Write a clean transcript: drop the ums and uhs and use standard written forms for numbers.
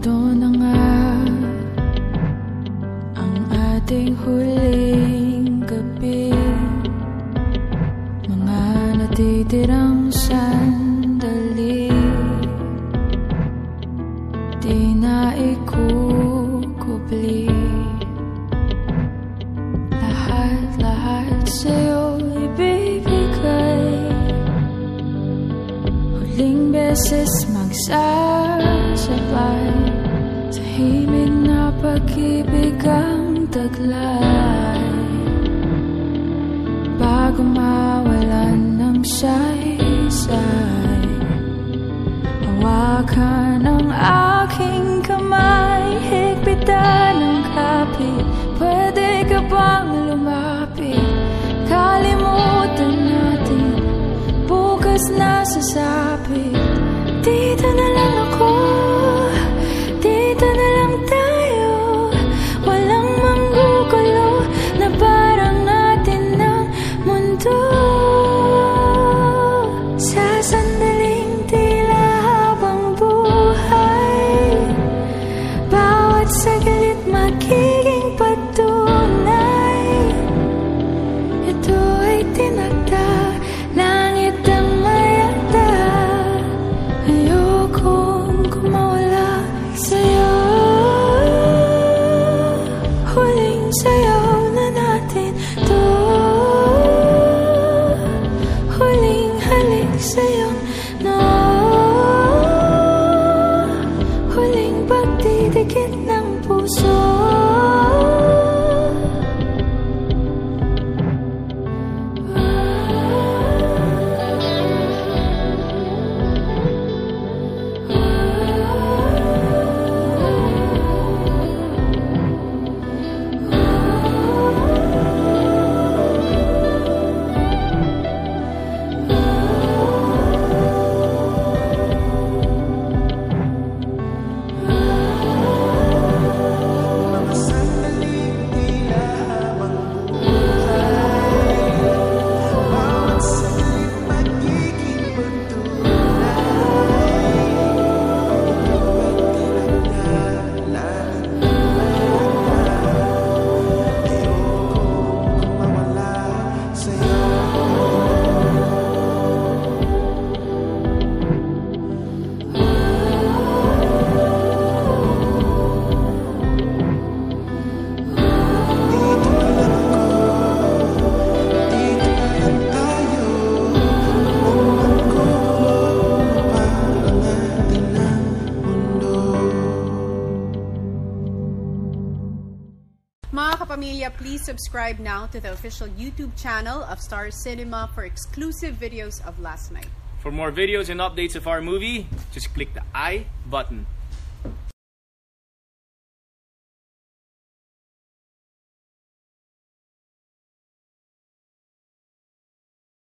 Ito na nga ang ating huling gabi, mga natitirang sandali, di na ikukubli. Lahat sa'yo ibibigay, huling beses magsasabay, tahimik na pag-ibig ang taglay, bago mawalan ng saysay. Hawakan ang aking kamay, higpitan ang kapit, pwede ka bang lumapit? Kalimutan natin, bukas na sasapit. Dito na lang ako, dito na lang tayo, walang manggugulo na parang natin ng mundo. Sa sandaling tila habang buhay, bawat saglit magiging patunay. Ito ay tinakda, langit ang mayakda, ayokong kumawala sa'yo. Huling sayaw na natin to, huling halik sa'yong no, huling pagdidikit ng puso. Mga kapamilya, please subscribe now to the official YouTube channel of Star Cinema for exclusive videos of last night. For more videos and updates of our movie, just click the I button.